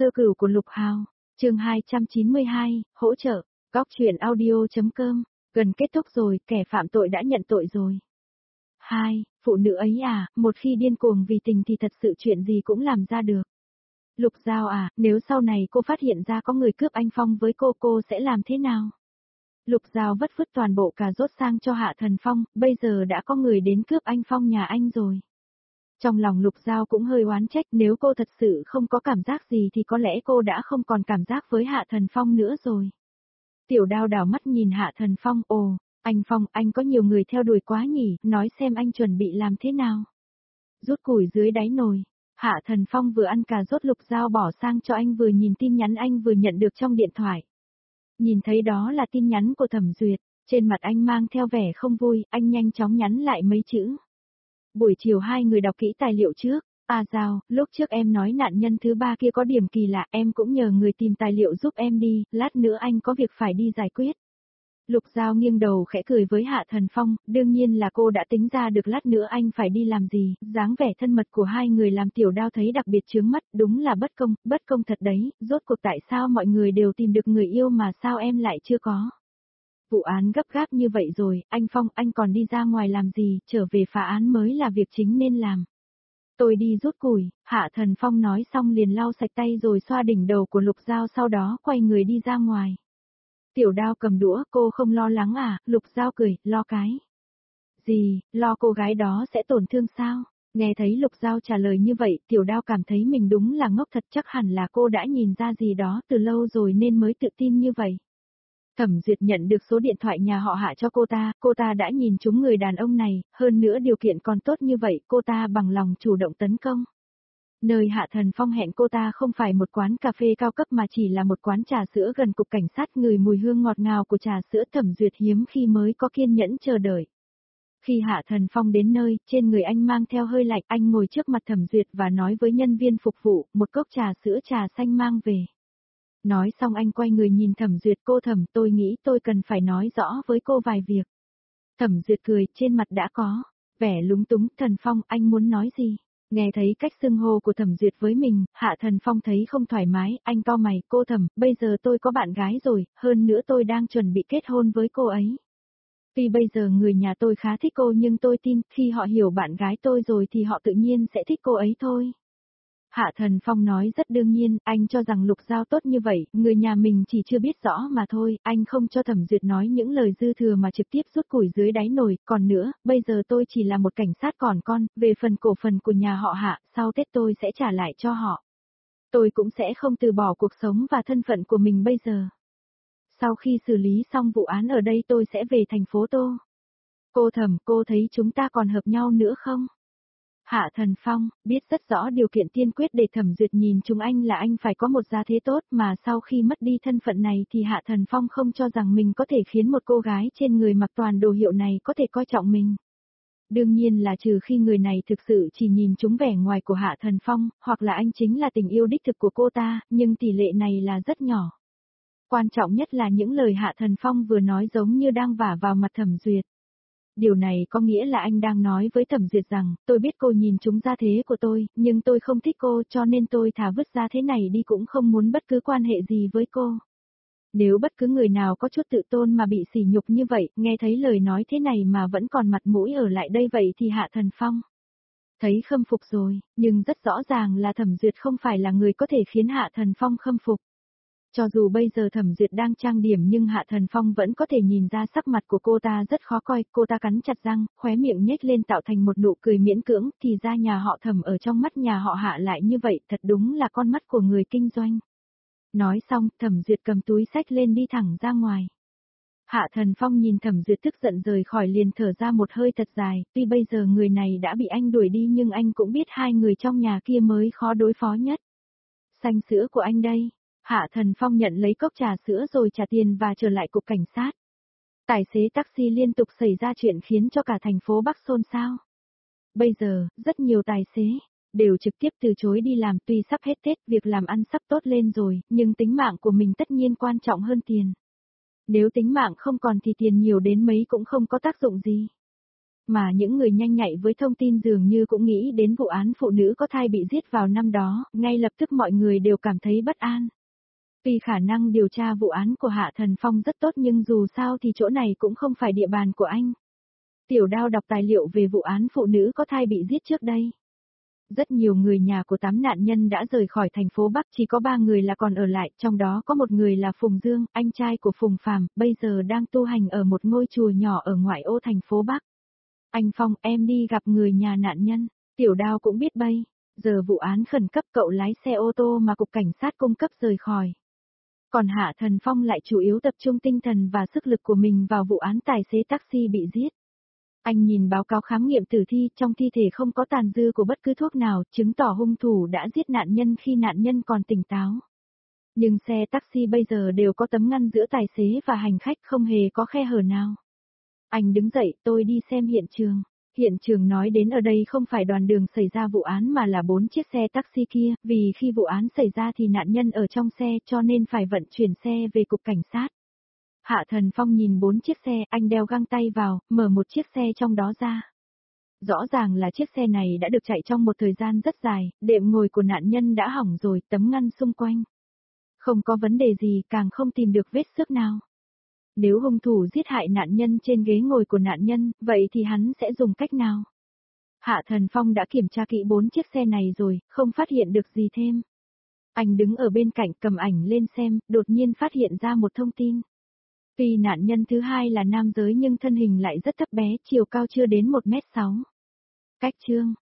Sơ cửu của Lục Hào, chương 292, hỗ trợ, góc truyện audio.com, gần kết thúc rồi, kẻ phạm tội đã nhận tội rồi. 2. Phụ nữ ấy à, một khi điên cuồng vì tình thì thật sự chuyện gì cũng làm ra được. Lục Giao à, nếu sau này cô phát hiện ra có người cướp anh Phong với cô sẽ làm thế nào? Lục Giao vất vứt toàn bộ cà rốt sang cho Hạ Thần Phong, bây giờ đã có người đến cướp anh Phong nhà anh rồi. Trong lòng Lục Giao cũng hơi oán trách, nếu cô thật sự không có cảm giác gì thì có lẽ cô đã không còn cảm giác với Hạ Thần Phong nữa rồi. Tiểu Đao đảo mắt nhìn Hạ Thần Phong, ồ, anh Phong, anh có nhiều người theo đuổi quá nhỉ, nói xem anh chuẩn bị làm thế nào. Rút củi dưới đáy nồi. Hạ Thần Phong vừa ăn cà rốt Lục Giao bỏ sang cho anh, vừa nhìn tin nhắn anh vừa nhận được trong điện thoại. Nhìn thấy đó là tin nhắn của Thẩm Duyệt, trên mặt anh mang theo vẻ không vui, anh nhanh chóng nhắn lại mấy chữ. Buổi chiều hai người đọc kỹ tài liệu trước. Giao, lúc trước em nói nạn nhân thứ ba kia có điểm kỳ lạ, em cũng nhờ người tìm tài liệu giúp em đi, lát nữa anh có việc phải đi giải quyết. Lục Giao nghiêng đầu khẽ cười với Hạ Thần Phong, đương nhiên là cô đã tính ra được lát nữa anh phải đi làm gì, dáng vẻ thân mật của hai người làm Tiểu Đao thấy đặc biệt chướng mắt, đúng là bất công thật đấy, rốt cuộc tại sao mọi người đều tìm được người yêu mà sao em lại chưa có. Vụ án gấp gáp như vậy rồi, anh Phong, anh còn đi ra ngoài làm gì, trở về phá án mới là việc chính nên làm. Tôi đi rút củi, Hạ Thần Phong nói xong liền lau sạch tay rồi xoa đỉnh đầu của Lục Giao, sau đó quay người đi ra ngoài. Tiểu Đao cầm đũa, cô không lo lắng à? Lục Giao cười, lo cái gì, lo cô gái đó sẽ tổn thương sao? Nghe thấy Lục Giao trả lời như vậy, Tiểu Đao cảm thấy mình đúng là ngốc thật, chắc hẳn là cô đã nhìn ra gì đó từ lâu rồi nên mới tự tin như vậy. Thẩm Duyệt nhận được số điện thoại nhà họ Hạ cho cô ta đã nhìn trúng người đàn ông này, hơn nữa điều kiện còn tốt như vậy, cô ta bằng lòng chủ động tấn công. Nơi Hạ Thần Phong hẹn cô ta không phải một quán cà phê cao cấp mà chỉ là một quán trà sữa gần cục cảnh sát, ngửi mùi hương ngọt ngào của trà sữa. Thẩm Duyệt hiếm khi mới có kiên nhẫn chờ đợi. Khi Hạ Thần Phong đến nơi, trên người anh mang theo hơi lạnh, anh ngồi trước mặt Thẩm Duyệt và nói với nhân viên phục vụ, một cốc trà sữa trà xanh mang về. Nói xong anh quay người nhìn Thẩm Duyệt, cô Thẩm, tôi nghĩ tôi cần phải nói rõ với cô vài việc. Thẩm Duyệt cười, trên mặt đã có vẻ lúng túng. Thần Phong, anh muốn nói gì? Nghe thấy cách xưng hô của Thẩm Duyệt với mình, Hạ Thần Phong thấy không thoải mái, anh cau mày, cô Thẩm, bây giờ tôi có bạn gái rồi, hơn nữa tôi đang chuẩn bị kết hôn với cô ấy. Tuy bây giờ người nhà tôi khá thích cô nhưng tôi tin, khi họ hiểu bạn gái tôi rồi thì họ tự nhiên sẽ thích cô ấy thôi. Hạ Thần Phong nói rất đương nhiên, anh cho rằng Lục Giao tốt như vậy, người nhà mình chỉ chưa biết rõ mà thôi, anh không cho Thẩm Duyệt nói những lời dư thừa mà trực tiếp rút củi dưới đáy nồi, còn nữa, bây giờ tôi chỉ là một cảnh sát còn con, về phần cổ phần của nhà họ Hạ, sau Tết tôi sẽ trả lại cho họ. Tôi cũng sẽ không từ bỏ cuộc sống và thân phận của mình bây giờ. Sau khi xử lý xong vụ án ở đây tôi sẽ về thành phố Tô. Cô Thẩm, cô thấy chúng ta còn hợp nhau nữa không? Hạ Thần Phong, biết rất rõ điều kiện tiên quyết để Thẩm Duyệt nhìn chúng anh là anh phải có một gia thế tốt, mà sau khi mất đi thân phận này thì Hạ Thần Phong không cho rằng mình có thể khiến một cô gái trên người mặc toàn đồ hiệu này có thể coi trọng mình. Đương nhiên là trừ khi người này thực sự chỉ nhìn chúng vẻ ngoài của Hạ Thần Phong, hoặc là anh chính là tình yêu đích thực của cô ta, nhưng tỷ lệ này là rất nhỏ. Quan trọng nhất là những lời Hạ Thần Phong vừa nói giống như đang vả vào mặt Thẩm Duyệt. Điều này có nghĩa là anh đang nói với Thẩm Duyệt rằng, tôi biết cô nhìn trúng gia thế của tôi, nhưng tôi không thích cô cho nên tôi thà vứt gia thế này đi cũng không muốn bất cứ quan hệ gì với cô. Nếu bất cứ người nào có chút tự tôn mà bị sỉ nhục như vậy, nghe thấy lời nói thế này mà vẫn còn mặt mũi ở lại đây vậy thì Hạ Thần Phong thấy khâm phục rồi, nhưng rất rõ ràng là Thẩm Duyệt không phải là người có thể khiến Hạ Thần Phong khâm phục. Cho dù bây giờ Thẩm Duyệt đang trang điểm nhưng Hạ Thần Phong vẫn có thể nhìn ra sắc mặt của cô ta rất khó coi, cô ta cắn chặt răng, khóe miệng nhếch lên tạo thành một nụ cười miễn cưỡng, thì ra nhà họ Thẩm ở trong mắt nhà họ Hạ lại như vậy, thật đúng là con mắt của người kinh doanh. Nói xong, Thẩm Duyệt cầm túi xách lên đi thẳng ra ngoài. Hạ Thần Phong nhìn Thẩm Duyệt tức giận rời khỏi liền thở ra một hơi thật dài, tuy bây giờ người này đã bị anh đuổi đi nhưng anh cũng biết hai người trong nhà kia mới khó đối phó nhất. Xanh sữa của anh đây. Hạ Thần Phong nhận lấy cốc trà sữa rồi trả tiền và trở lại cục cảnh sát. Tài xế taxi liên tục xảy ra chuyện khiến cho cả thành phố Bắc xôn xao. Bây giờ, rất nhiều tài xế đều trực tiếp từ chối đi làm, tuy sắp hết Tết, việc làm ăn sắp tốt lên rồi, nhưng tính mạng của mình tất nhiên quan trọng hơn tiền. Nếu tính mạng không còn thì tiền nhiều đến mấy cũng không có tác dụng gì. Mà những người nhanh nhạy với thông tin dường như cũng nghĩ đến vụ án phụ nữ có thai bị giết vào năm đó, ngay lập tức mọi người đều cảm thấy bất an. Vì khả năng điều tra vụ án của Hạ Thần Phong rất tốt nhưng dù sao thì chỗ này cũng không phải địa bàn của anh. Tiểu Đao đọc tài liệu về vụ án phụ nữ có thai bị giết trước đây. Rất nhiều người nhà của 8 nạn nhân đã rời khỏi thành phố Bắc, chỉ có 3 người là còn ở lại, trong đó có một người là Phùng Dương, anh trai của Phùng Phàm, bây giờ đang tu hành ở một ngôi chùa nhỏ ở ngoại ô thành phố Bắc. Anh Phong, em đi gặp người nhà nạn nhân. Tiểu Đao cũng biết bây giờ vụ án khẩn cấp, cậu lái xe ô tô mà cục cảnh sát cung cấp rời khỏi. Còn Hạ Thần Phong lại chủ yếu tập trung tinh thần và sức lực của mình vào vụ án tài xế taxi bị giết. Anh nhìn báo cáo khám nghiệm tử thi, trong thi thể không có tàn dư của bất cứ thuốc nào, chứng tỏ hung thủ đã giết nạn nhân khi nạn nhân còn tỉnh táo. Nhưng xe taxi bây giờ đều có tấm ngăn giữa tài xế và hành khách, không hề có khe hở nào. Anh đứng dậy, tôi đi xem hiện trường. Hiện trường nói đến ở đây không phải đoạn đường xảy ra vụ án mà là 4 chiếc xe taxi kia, vì khi vụ án xảy ra thì nạn nhân ở trong xe cho nên phải vận chuyển xe về cục cảnh sát. Hạ Thần Phong nhìn 4 chiếc xe, anh đeo găng tay vào, mở một chiếc xe trong đó ra. Rõ ràng là chiếc xe này đã được chạy trong một thời gian rất dài, đệm ngồi của nạn nhân đã hỏng rồi, tấm ngăn xung quanh. Không có vấn đề gì, càng không tìm được vết xước nào. Nếu hung thủ giết hại nạn nhân trên ghế ngồi của nạn nhân, vậy thì hắn sẽ dùng cách nào? Hạ Thần Phong đã kiểm tra kỹ 4 chiếc xe này rồi, không phát hiện được gì thêm. Anh đứng ở bên cạnh cầm ảnh lên xem, đột nhiên phát hiện ra một thông tin. Tuy nạn nhân thứ hai là nam giới nhưng thân hình lại rất thấp bé, chiều cao chưa đến 1m6. Cách chương